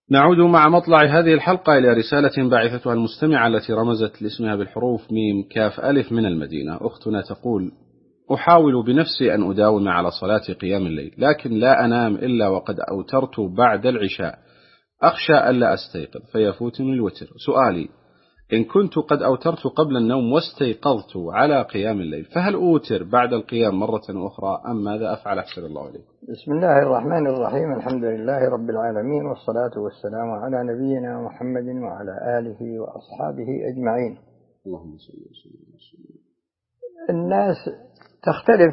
نعود مع مطلع هذه الحلقة إلى رسالة بعثتها المستمعة التي رمزت لاسمها بالحروف ميم كاف ألف من المدينة. أختنا تقول: أحاول بنفسي أن أداوم على صلاة قيام الليل، لكن لا أنام إلا وقد أوترت بعد العشاء، أخشى ألا أستيقظ فيفوتني الوتر. سؤالي: إن كنت قد أوترت قبل النوم واستيقظت على قيام الليل، فهل أوتر بعد القيام مرة أخرى أم ماذا أفعل؟ أحسن الله عليك. بسم الله الرحمن الرحيم. الحمد لله رب العالمين، والصلاة والسلام على نبينا محمد وعلى آله وأصحابه أجمعين. اللهم صل وسلم. الناس تختلف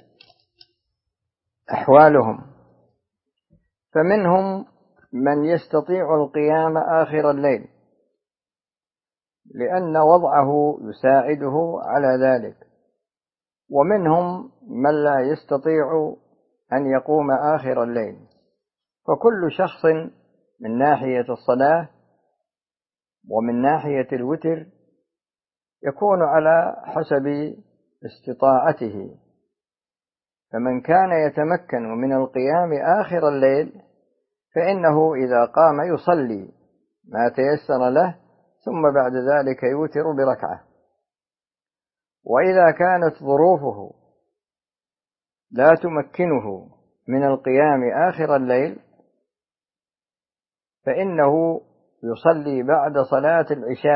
أحوالهم، فمنهم من يستطيع القيام آخر الليل لأن وضعه يساعده على ذلك، ومنهم من لا يستطيع أن يقوم آخر الليل. فكل شخص من ناحية الصلاة ومن ناحية الوتر يكون على حسب استطاعته. فمن كان يتمكن من القيام آخر الليل فإنه إذا قام يصلي ما تيسر له، ثم بعد ذلك يوتر بركعة. وإذا كانت ظروفه لا تمكنه من القيام آخر الليل فإنه يصلي بعد صلاة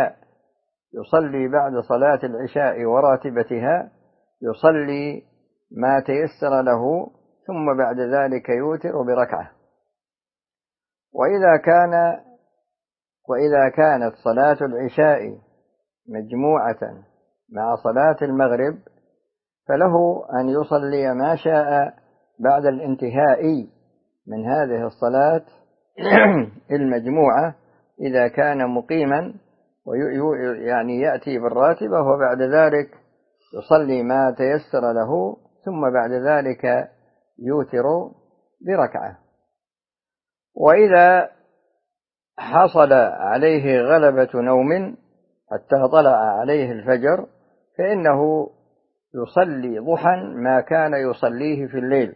العشاء وراتبتها، يصلي ما تيسر له، ثم بعد ذلك يوتر بركعة. وإذا كانت صلاة العشاء مجموعة مع صلاة المغرب فله أن يصلي ما شاء بعد الانتهاء من هذه الصلاة المجموعة إذا كان مقيما، يعني يأتي بالراتبة وبعد ذلك يصلي ما تيسر له، ثم بعد ذلك يوتر بركعة. وإذا حصل عليه غلبة نوم حتى طلع عليه الفجر فإنه يصلي ضحى ما كان يصليه في الليل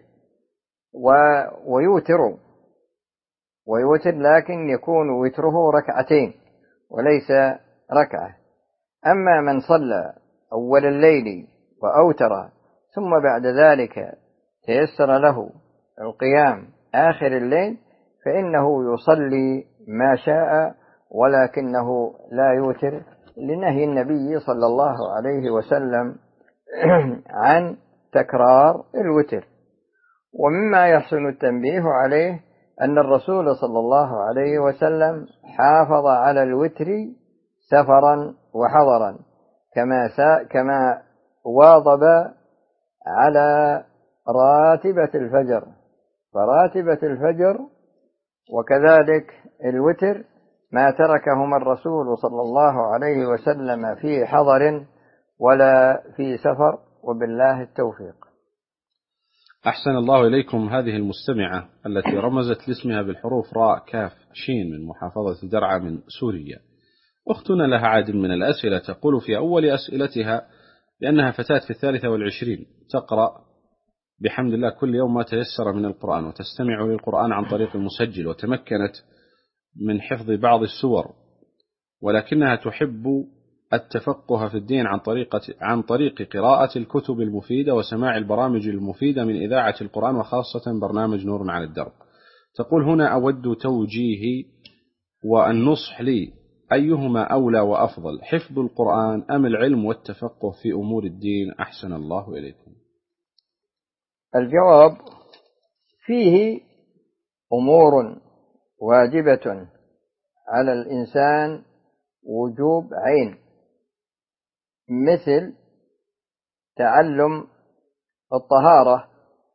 ويوتر، لكن يكون وتره ركعتين وليس ركعة. أما من صلى أول الليل وأوتر ثم بعد ذلك تيسر له القيام آخر الليل فإنه يصلي ما شاء، ولكنه لا يوتر لنهي النبي صلى الله عليه وسلم عن تكرار الوتر. ومما يحسن التنبيه عليه أن الرسول صلى الله عليه وسلم حافظ على الوتر سفرا وحضرا، كما واظب على راتبة الفجر. فراتبة الفجر وكذلك الوتر ما تركهما الرسول صلى الله عليه وسلم في حضر ولا في سفر، وبالله التوفيق. أحسن الله إليكم. هذه المستمعة التي رمزت لاسمها بالحروف راء كاف شين من محافظة درعا من سوريا، أختنا لها عدد من الأسئلة. تقول في أول أسئلتها لأنها فتاة في 23 تقرأ بحمد الله كل يوم ما تيسر من القرآن، وتستمع للقرآن عن طريق المسجل، وتمكنت من حفظ بعض السور، ولكنها تحب التفقه في الدين عن طريق قراءة الكتب المفيدة وسماع البرامج المفيدة من إذاعة القرآن، وخاصة برنامج نور على الدرب. تقول هنا أود توجيهي والنصح لي، أيهما أولى وأفضل، حفظ القرآن أم العلم والتفقه في أمور الدين؟ أحسن الله إليكم. الجواب: فيه أمور واجبة على الإنسان وجوب عين، مثل تعلم الطهارة،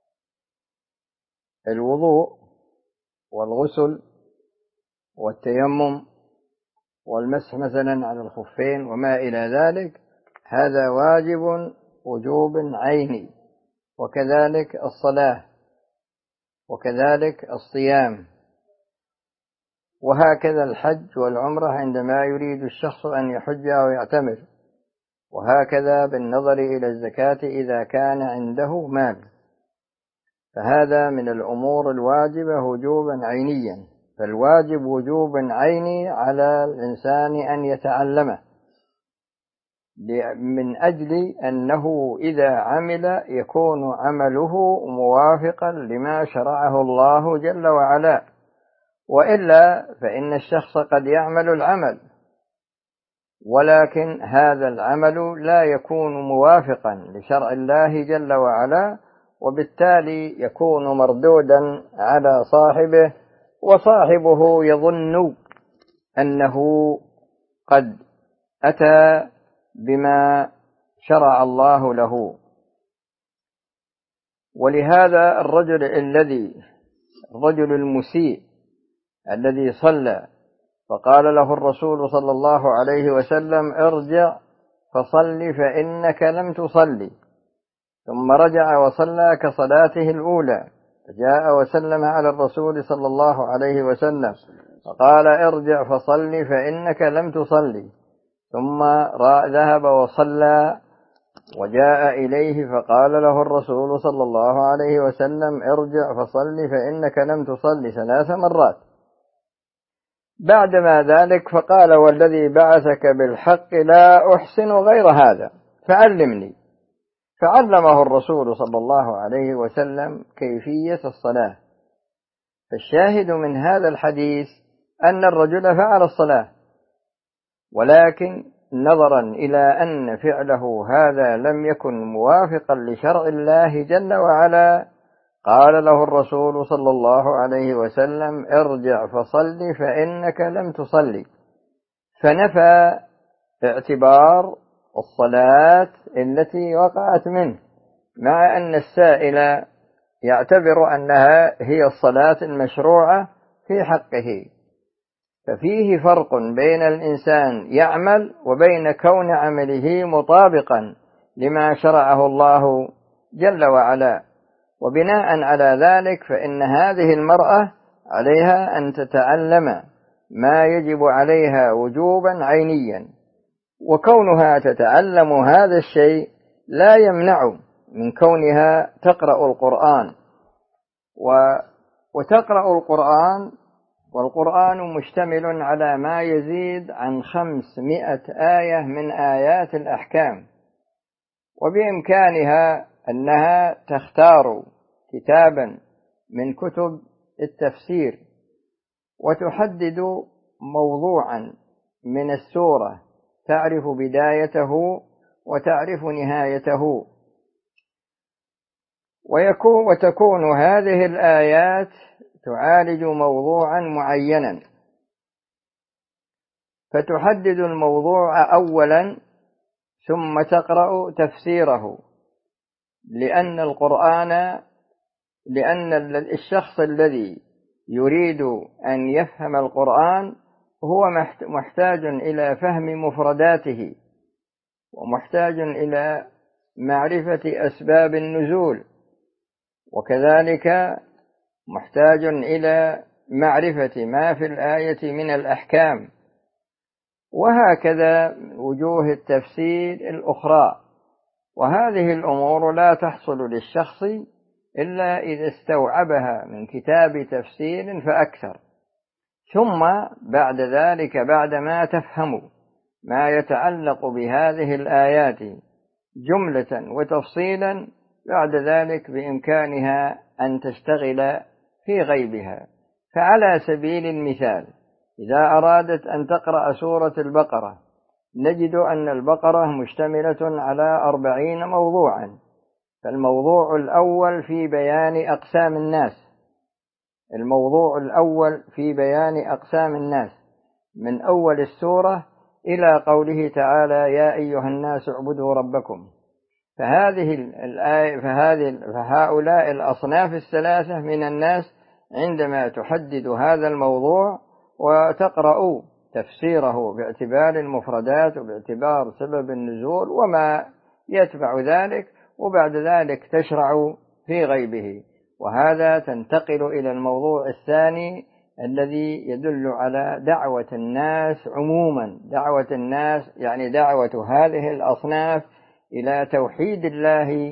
الوضوء والغسل والتيمم والمسح مثلا على الخفين وما إلى ذلك، هذا واجب وجوب عيني. وكذلك الصلاة، وكذلك الصيام، وهكذا الحج والعمرة عندما يريد الشخص أن يحج أو يعتمر، وهكذا بالنظر إلى الزكاة إذا كان عنده مال. فهذا من الأمور الواجبة وجوبا عينيا. فالواجب وجوب عيني على الإنسان أن يتعلمه، من أجل أنه إذا عمل يكون عمله موافقا لما شرعه الله جل وعلا، وإلا فإن الشخص قد يعمل العمل ولكن هذا العمل لا يكون موافقا لشرع الله جل وعلا، وبالتالي يكون مردودا على صاحبه، وصاحبه يظن أنه قد أتى بما شرع الله له. ولهذا الرجل المسيء الذي صلى فقال له الرسول صلى الله عليه وسلم: ارجع فصل فإنك لم تصلي، ثم رجع وصلى كصلاته الأولى، جاء وسلم على الرسول صلى الله عليه وسلم فقال: ارجع فصل فإنك لم تصلي، ثم ذهب وصلى وجاء إليه فقال له الرسول صلى الله عليه وسلم: ارجع فصل فإنك لم تصلي 3 مرات. بعدما ذلك فقال: والذي بعثك بالحق لا أحسن غير هذا فعلمني، فعلمه الرسول صلى الله عليه وسلم كيفية الصلاة. فالشاهد من هذا الحديث أن الرجل فعل الصلاة، ولكن نظرا إلى أن فعله هذا لم يكن موافقا لشرع الله جل وعلا، قال له الرسول صلى الله عليه وسلم: ارجع فصل فإنك لم تصلي، فنفى اعتبار الصلاة التي وقعت منه، مع أن السائل يعتبر أنها هي الصلاة المشروعة في حقه. ففيه فرق بين الإنسان يعمل وبين كون عمله مطابقا لما شرعه الله جل وعلا. وبناء على ذلك فإن هذه المرأة عليها أن تتعلم ما يجب عليها وجوبا عينيا، وكونها تتعلم هذا الشيء لا يمنع من كونها تقرأ القرآن، وتقرأ القرآن، والقرآن مشتمل على ما يزيد عن 500 آية من آيات الأحكام، وبإمكانها أنها تختار كتابا من كتب التفسير وتحدد موضوعا من السورة تعرف بدايته وتعرف نهايته، وتكون هذه الآيات تعالج موضوعا معينا، فتحدد الموضوع أولا ثم تقرأ تفسيره، لأن الشخص الذي يريد أن يفهم القرآن هو محتاج إلى فهم مفرداته، ومحتاج إلى معرفة أسباب النزول، وكذلك محتاج إلى معرفة ما في الآية من الأحكام، وهكذا وجوه التفسير الأخرى. وهذه الأمور لا تحصل للشخص إلا إذا استوعبها من كتاب تفسير فأكثر، ثم بعد ذلك بعدما تفهم ما يتعلق بهذه الآيات جملة وتفصيلا، بعد ذلك بإمكانها أن تشتغل في غيبها. فعلى سبيل المثال، إذا أرادت أن تقرأ سورة البقرة نجد أن البقرة مشتملة على 40 موضوعا، فالموضوع الأول في بيان أقسام الناس، من أول السورة إلى قوله تعالى: يا أيها الناس اعبدوا ربكم. فهؤلاء الأصناف الثلاثة من الناس عندما تحدد هذا الموضوع وتقرأ تفسيره باعتبار المفردات وباعتبار سبب النزول وما يتبع ذلك، وبعد ذلك تشرع في غيبه. وهذا تنتقل إلى الموضوع الثاني الذي يدل على دعوة الناس عموما، دعوة الناس يعني دعوة هذه الأصناف إلى توحيد الله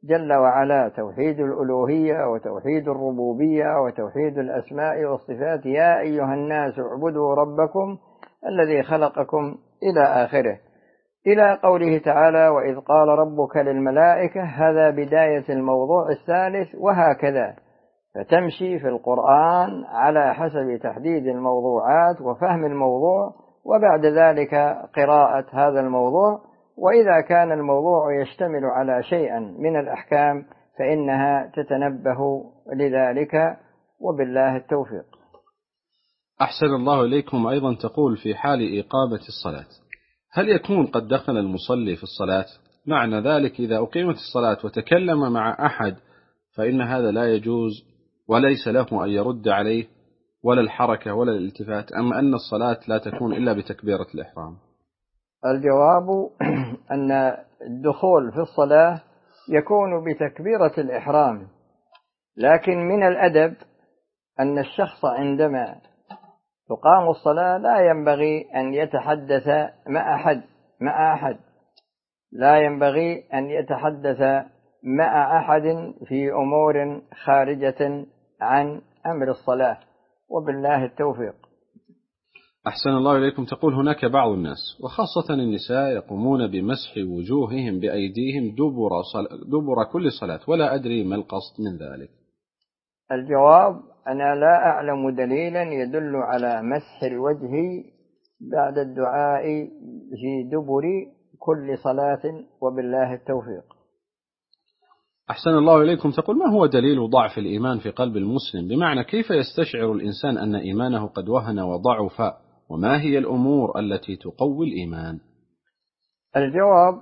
جل وعلا، توحيد الألوهية وتوحيد الربوبية وتوحيد الأسماء والصفات. يا أيها الناس اعبدوا ربكم الذي خلقكم إلى آخره، إلى قوله تعالى: وإذ قال ربك للملائكة. هذا بداية الموضوع الثالث، وهكذا فتمشي في القرآن على حسب تحديد الموضوعات وفهم الموضوع، وبعد ذلك قراءة هذا الموضوع. وإذا كان الموضوع يشتمل على شيء من الأحكام فإنها تتنبه لذلك، وبالله التوفيق. أحسن الله إليكم. أيضا تقول: في حال إقامة الصلاة هل يكون قد دخل المصلي في الصلاة؟ معنى ذلك إذا أقيمت الصلاة وتكلم مع أحد فإن هذا لا يجوز وليس له أن يرد عليه ولا الحركة ولا الالتفات، أم أن الصلاة لا تكون إلا بتكبيرة الإحرام؟ الجواب أن الدخول في الصلاة يكون بتكبيرة الإحرام، لكن من الأدب أن الشخص عندما تقام الصلاة لا ينبغي أن يتحدث مع أحد لا ينبغي أن يتحدث مع أحد في أمور خارجة عن أمر الصلاة، وبالله التوفيق. أحسن الله إليكم. تقول: هناك بعض الناس وخاصة النساء يقومون بمسح وجوههم بأيديهم دبر كل صلاة، ولا أدري ما القصد من ذلك. الجواب: أنا لا أعلم دليلا يدل على مسح الوجه بعد الدعاء في دبر كل صلاة، وبالله التوفيق. أحسن الله إليكم. تقول: ما هو دليل ضعف الإيمان في قلب المسلم؟ بمعنى كيف يستشعر الإنسان أن إيمانه قد وهن وضعف، وما هي الأمور التي تقوي الإيمان؟ الجواب: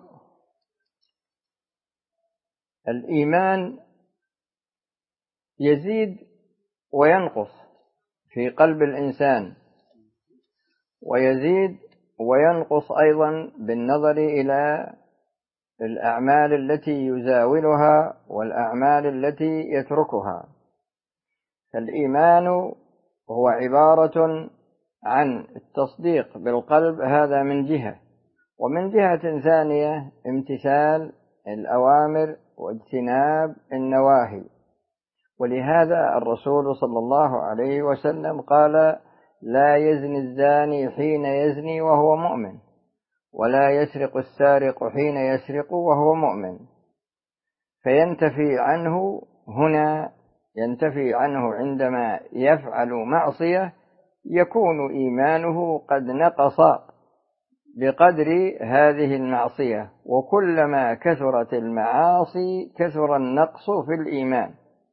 الإيمان يزيد وينقص في قلب الإنسان، ويزيد وينقص أيضا بالنظر إلى الأعمال التي يزاولها والأعمال التي يتركها. فالإيمان هو عبارة عن التصديق بالقلب، هذا من جهة، ومن جهة ثانية امتثال الأوامر واجتناب النواهي. ولهذا الرسول صلى الله عليه وسلم قال: لا يزني الزاني حين يزني وهو مؤمن، ولا يسرق السارق حين يسرق وهو مؤمن. فينتفي عنه هنا، ينتفي عنه عندما يفعل معصية يكون إيمانه قد نقص بقدر هذه المعصية، وكلما كثرت المعاصي كثر النقص في الإيمان.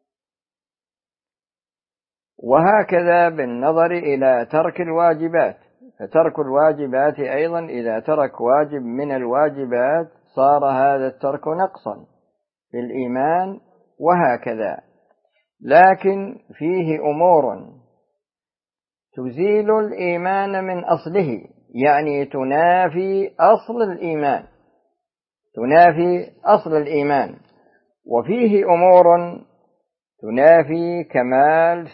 وهكذا بالنظر إلى ترك الواجبات، فترك الواجبات أيضا إذا ترك واجب من الواجبات صار هذا الترك نقصا في الإيمان، وهكذا. لكن فيه أمور تزيل الإيمان من أصله، يعني تنافي أصل الإيمان، وفيه أمور تنافي كمال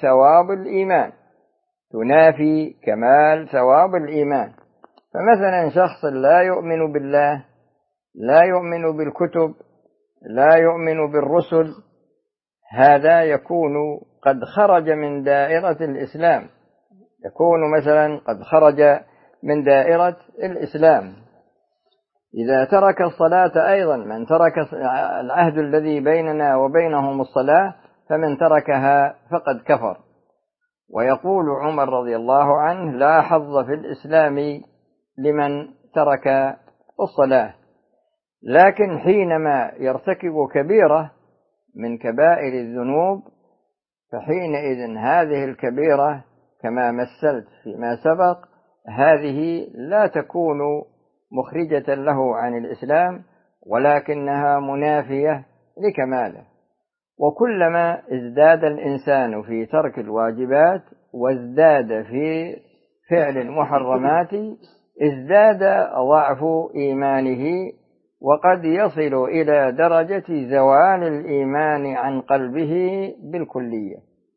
ثواب الإيمان. فمثلا شخص لا يؤمن بالله، لا يؤمن بالكتب، لا يؤمن بالرسل، هذا يكون قد خرج من دائرة الإسلام، يكون مثلا قد خرج من دائرة الإسلام. إذا ترك الصلاة أيضا، من ترك العهد الذي بيننا وبينهم الصلاة، فمن تركها فقد كفر. ويقول عمر رضي الله عنه: لا حظ في الإسلام لمن ترك الصلاة. لكن حينما يرتكب كبيرة من كبائر الذنوب فحينئذ هذه الكبيرة كما مثلت فيما سبق، هذه لا تكون مخرجة له عن الإسلام، ولكنها منافية لكماله. وكلما ازداد الإنسان في ترك الواجبات وازداد في فعل المحرمات ازداد ضعف إيمانه، وقد يصل إلى درجة زوال الإيمان عن قلبه بالكلية.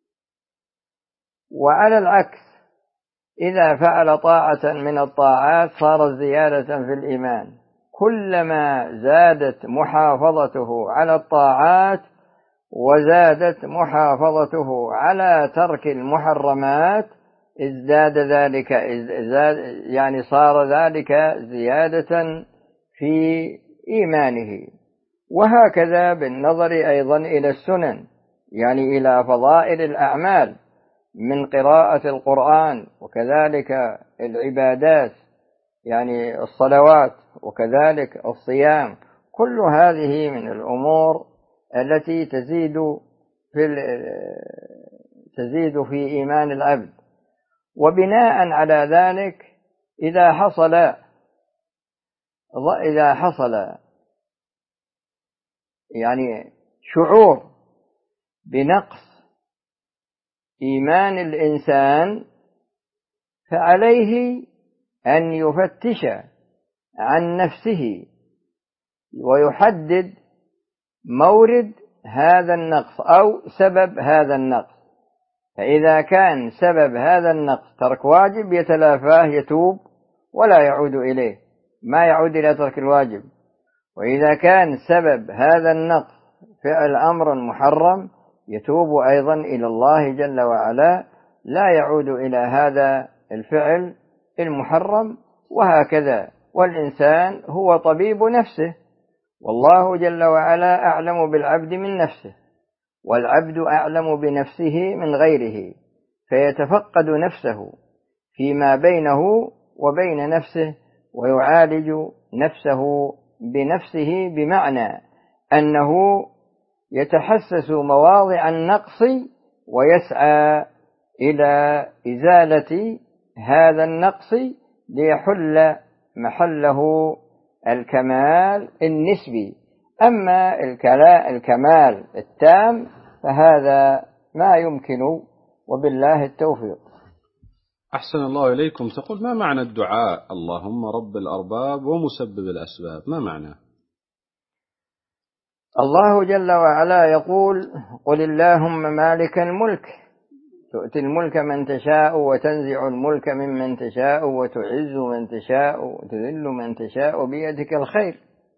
وعلى العكس، إذا فعل طاعة من الطاعات صارت زيادة في الإيمان. كلما زادت محافظته على الطاعات وزادت محافظته على ترك المحرمات ازداد ذلك، يعني صار ذلك زيادة في إيمانه. وهكذا بالنظر أيضا إلى السنن، يعني إلى فضائل الأعمال من قراءة القرآن، وكذلك العبادات يعني الصلوات، وكذلك الصيام، كل هذه من الأمور التي تزيد في إيمان العبد. وبناء على ذلك إذا حصل يعني شعور بنقص إيمان الإنسان، فعليه أن يفتش عن نفسه ويحدد مورد هذا النقص أو سبب هذا النقص. فإذا كان سبب هذا النقص ترك واجب يتلافاه، يتوب ولا يعود إليه، ما يعود إلى ترك الواجب. وإذا كان سبب هذا النقص فعل أمر محرم يتوب أيضا إلى الله جل وعلا، لا يعود إلى هذا الفعل المحرم. وهكذا، والإنسان هو طبيب نفسه، والله جل وعلا أعلم بالعبد من نفسه، والعبد أعلم بنفسه من غيره، فيتفقد نفسه فيما بينه وبين نفسه ويعالج نفسه بنفسه، بمعنى أنه يتحسس مواضع النقص ويسعى إلى إزالة هذا النقص ليحل محله الكمال النسبي. أما الكمال التام فهذا ما يمكن، وبالله التوفيق. أحسن الله إليكم. تقول: ما معنى الدعاء اللهم رب الأرباب ومسبب الأسباب؟ ما معنى؟ الله جل وعلا يقول: قل اللهم مالك الملك تؤتي الملك من تشاء وتنزع الملك ممن تشاء وتعز من تشاء وتذل من تشاء بيدك الخير.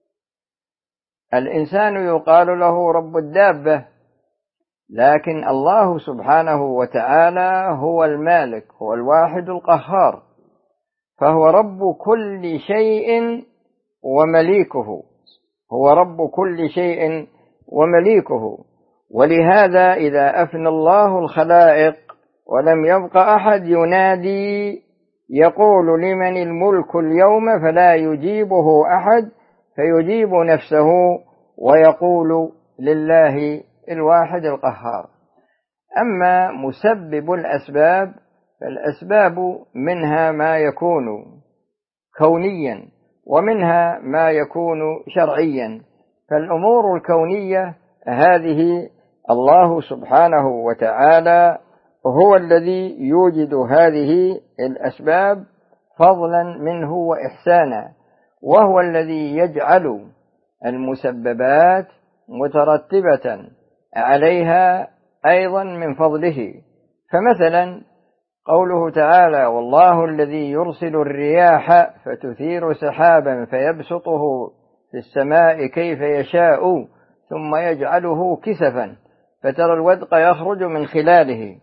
الإنسان يقال له رب الدابة، لكن الله سبحانه وتعالى هو المالك، هو الواحد القهار، فهو رب كل شيء ومليكه، هو رب كل شيء ومليكه. ولهذا إذا أفنى الله الخلائق ولم يبق أحد ينادي يقول لمن الملك اليوم، فلا يجيبه أحد، فيجيب نفسه ويقول لله الواحد القهار. أما مسبب الأسباب فالأسباب منها ما يكون كونيا ومنها ما يكون شرعيا. فالأمور الكونية هذه الله سبحانه وتعالى هو الذي يوجد هذه الأسباب فضلا منه وإحسانا، وهو الذي يجعل المسببات مترتبة عليها أيضا من فضله. فمثلا قوله تعالى: والله الذي يرسل الرياح فتثير سحابا فيبسطه في السماء كيف يشاء ثم يجعله كسفا فترى الودق يخرج من خلاله.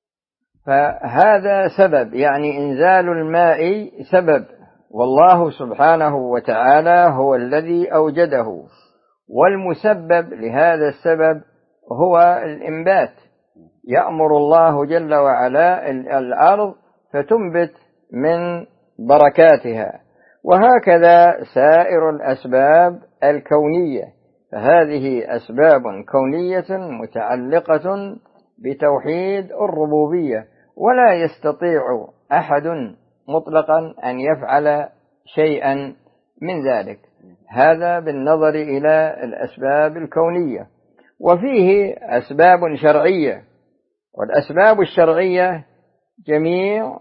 فهذا سبب، يعني إنزال الماء سبب، والله سبحانه وتعالى هو الذي أوجده. والمسبب لهذا السبب هو الإنبات، يأمر الله جل وعلا الأرض فتنبت من بركاتها. وهكذا سائر الأسباب الكونية، فهذه أسباب كونية متعلقة بتوحيد الربوبية، ولا يستطيع أحد مطلقا أن يفعل شيئا من ذلك. هذا بالنظر إلى الأسباب الكونية. وفيه أسباب شرعية، والأسباب الشرعية جميع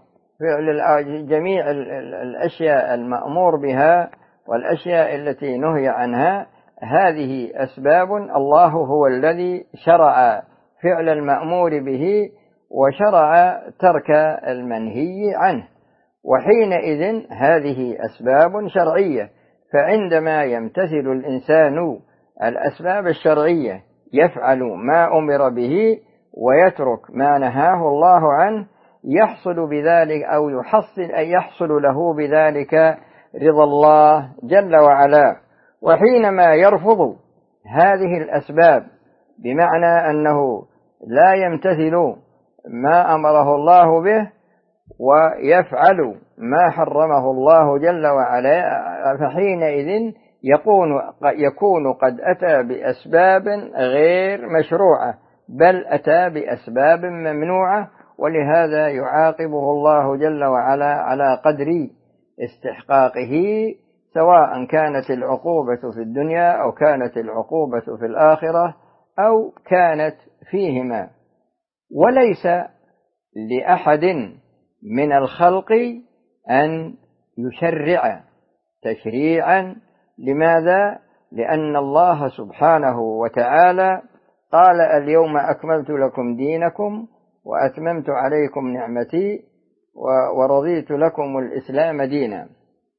الأشياء المأمور بها والأشياء التي نهي عنها، هذه أسباب الله هو الذي شرع فعل المأمور به وشرع ترك المنهي عنه، وحينئذ هذه أسباب شرعية. فعندما يمتثل الإنسان الأسباب الشرعية يفعل ما أمر به ويترك ما نهاه الله عنه، يحصل بذلك أو يحصل له بذلك رضا الله جل وعلا. وحينما يرفض هذه الأسباب بمعنى أنه لا يمتثل ما أمره الله به ويفعل ما حرمه الله جل وعلا، فحينئذ يكون قد أتى بأسباب غير مشروعة، بل أتى بأسباب ممنوعة، ولهذا يعاقبه الله جل وعلا على قدر استحقاقه، سواء كانت العقوبة في الدنيا أو كانت العقوبة في الآخرة أو كانت فيهما. وليس لأحد من الخلق أن يشرع تشريعا. لماذا؟ لأن الله سبحانه وتعالى قال: اليوم أكملت لكم دينكم وأتممت عليكم نعمتي ورضيت لكم الإسلام دينا.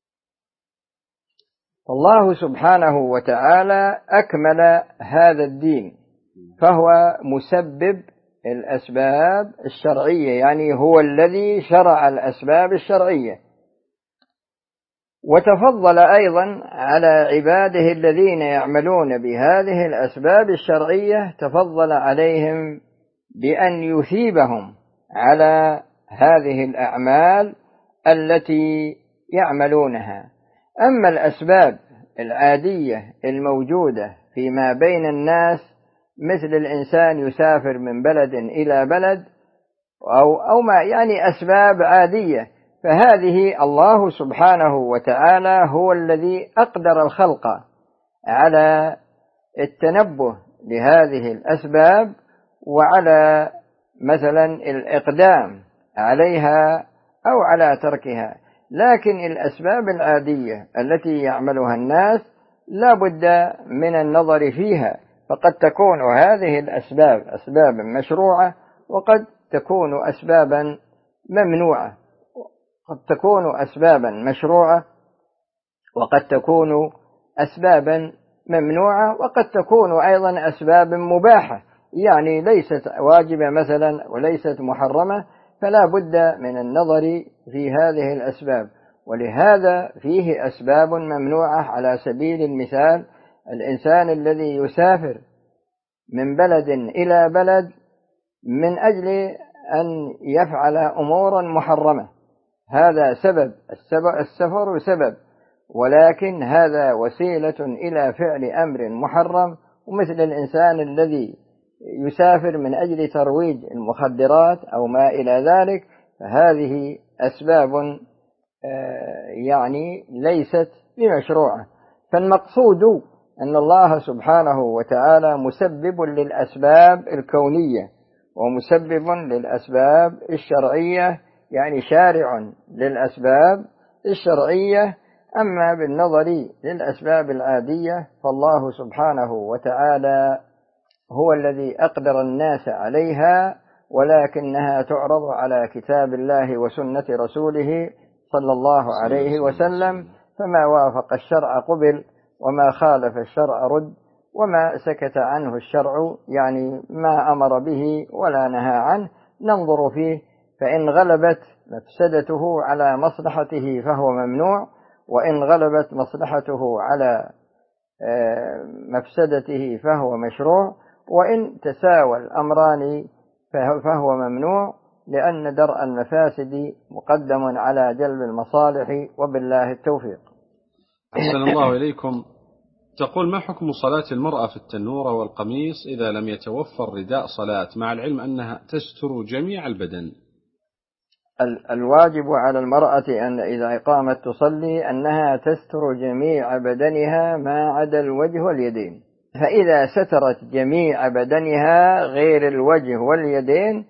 الله سبحانه وتعالى أكمل هذا الدين، فهو مسبب الأسباب الشرعية، يعني هو الذي شرع الأسباب الشرعية. وتفضل أيضا على عباده الذين يعملون بهذه الأسباب الشرعية، تفضل عليهم بأن يثيبهم على هذه الأعمال التي يعملونها. أما الأسباب العادية الموجودة فيما بين الناس، مثل الإنسان يسافر من بلد إلى بلد أو ما يعني أسباب عادية، فهذه الله سبحانه وتعالى هو الذي أقدر الخلق على التنبه لهذه الأسباب وعلى مثلا الإقدام عليها أو على تركها. لكن الأسباب العادية التي يعملها الناس لا بد من النظر فيها، فقد تكون هذه الأسباب أسبابا مشروعة وقد تكون أسبابا ممنوعة، قد تكون أسبابا مشروعة وقد تكون أسبابا ممنوعة، وقد تكون أيضا أسباب مباحة، يعني ليست واجبة مثلا وليست محرمة، فلا بد من النظر في هذه الأسباب. ولهذا فيه أسباب ممنوعة. على سبيل المثال الإنسان الذي يسافر من بلد إلى بلد من أجل أن يفعل أمورا محرمة، هذا سبب، السفر سبب، ولكن هذا وسيلة إلى فعل أمر محرم. ومثل الإنسان الذي يسافر من أجل ترويج المخدرات أو ما إلى ذلك، فهذه أسباب يعني ليست بمشروعة. فالمقصود أن الله سبحانه وتعالى مسبب للأسباب الكونية ومسبب للأسباب الشرعية، يعني شارع للأسباب الشرعية. أما بالنظر للأسباب العادية فالله سبحانه وتعالى هو الذي أقدر الناس عليها، ولكنها تعرض على كتاب الله وسنة رسوله صلى الله عليه وسلم، فما وافق الشرع قبل وما خالف الشرع رد، وما سكت عنه الشرع يعني ما أمر به ولا نهى عنه ننظر فيه، فإن غلبت مفسدته على مصلحته فهو ممنوع، وإن غلبت مصلحته على مفسدته فهو مشروع، وإن تساوى الأمران فهو ممنوع، لأن درء المفاسد مقدم على جلب المصالح، وبالله التوفيق. أحسن الله إليكم. تقول: ما حكم صلاة المرأة في التنورة والقميص إذا لم يتوفر رداء صلاة، مع العلم أنها تستر جميع البدن؟ الواجب على المرأة أن إذا قامت تصلي أنها تستر جميع بدنها ما عدا الوجه واليدين، فإذا سترت جميع بدنها غير الوجه واليدين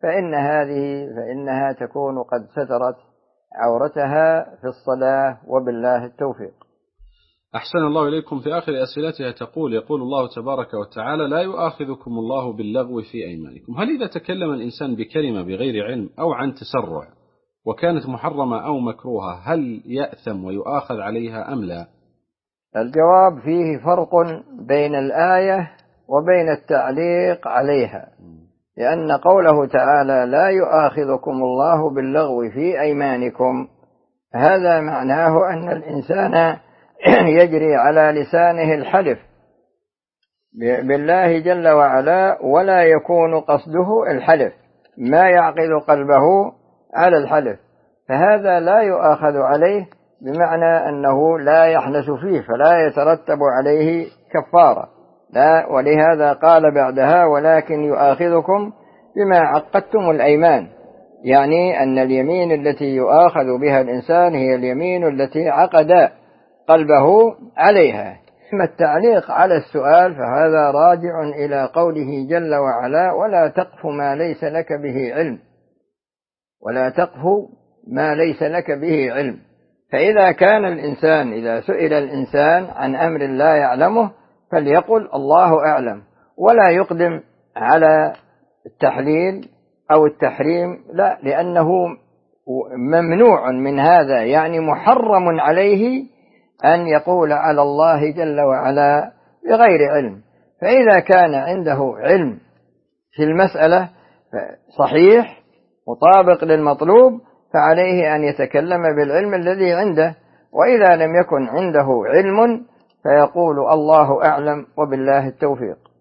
فإنها تكون قد سترت عورتها في الصلاة، وبالله التوفيق. أحسن الله إليكم. في آخر أسئلتها يقول الله تبارك وتعالى: لا يؤاخذكم الله باللغو في أيمانكم. هل إذا تكلم الإنسان بكلمة بغير علم أو عن تسرع وكانت محرمة أو مكروهة هل يأثم ويؤاخذ عليها أم لا؟ الجواب فيه فرق بين الآية وبين التعليق عليها، لأن قوله تعالى لا يؤاخذكم الله باللغو في أيمانكم، هذا معناه أن الإنسان يجري على لسانه الحلف بالله جل وعلا ولا يكون قصده الحلف، ما يعقد قلبه على الحلف، فهذا لا يؤاخذ عليه، بمعنى أنه لا يحنث فيه فلا يترتب عليه كفارة، لا، ولهذا قال بعدها ولكن يؤاخذكم بما عقدتم الأيمان، يعني أن اليمين التي يؤاخذ بها الإنسان هي اليمين التي عقد قلبه عليها. أما التعليق على السؤال فهذا راجع إلى قوله جل وعلا ولا تقف ما ليس لك به علم، ولا تقف ما ليس لك به علم. فإذا كان الإنسان إذا سئل الإنسان عن أمر لا يعلمه فليقل الله أعلم، ولا يقدم على التحليل أو التحريم، لا، لأنه ممنوع من هذا، يعني محرم عليه أن يقول على الله جل وعلا بغير علم. فإذا كان عنده علم في المسألة صحيح مطابق للمطلوب فعليه أن يتكلم بالعلم الذي عنده، وإذا لم يكن عنده علم فيقول الله أعلم وبالله التوفيق.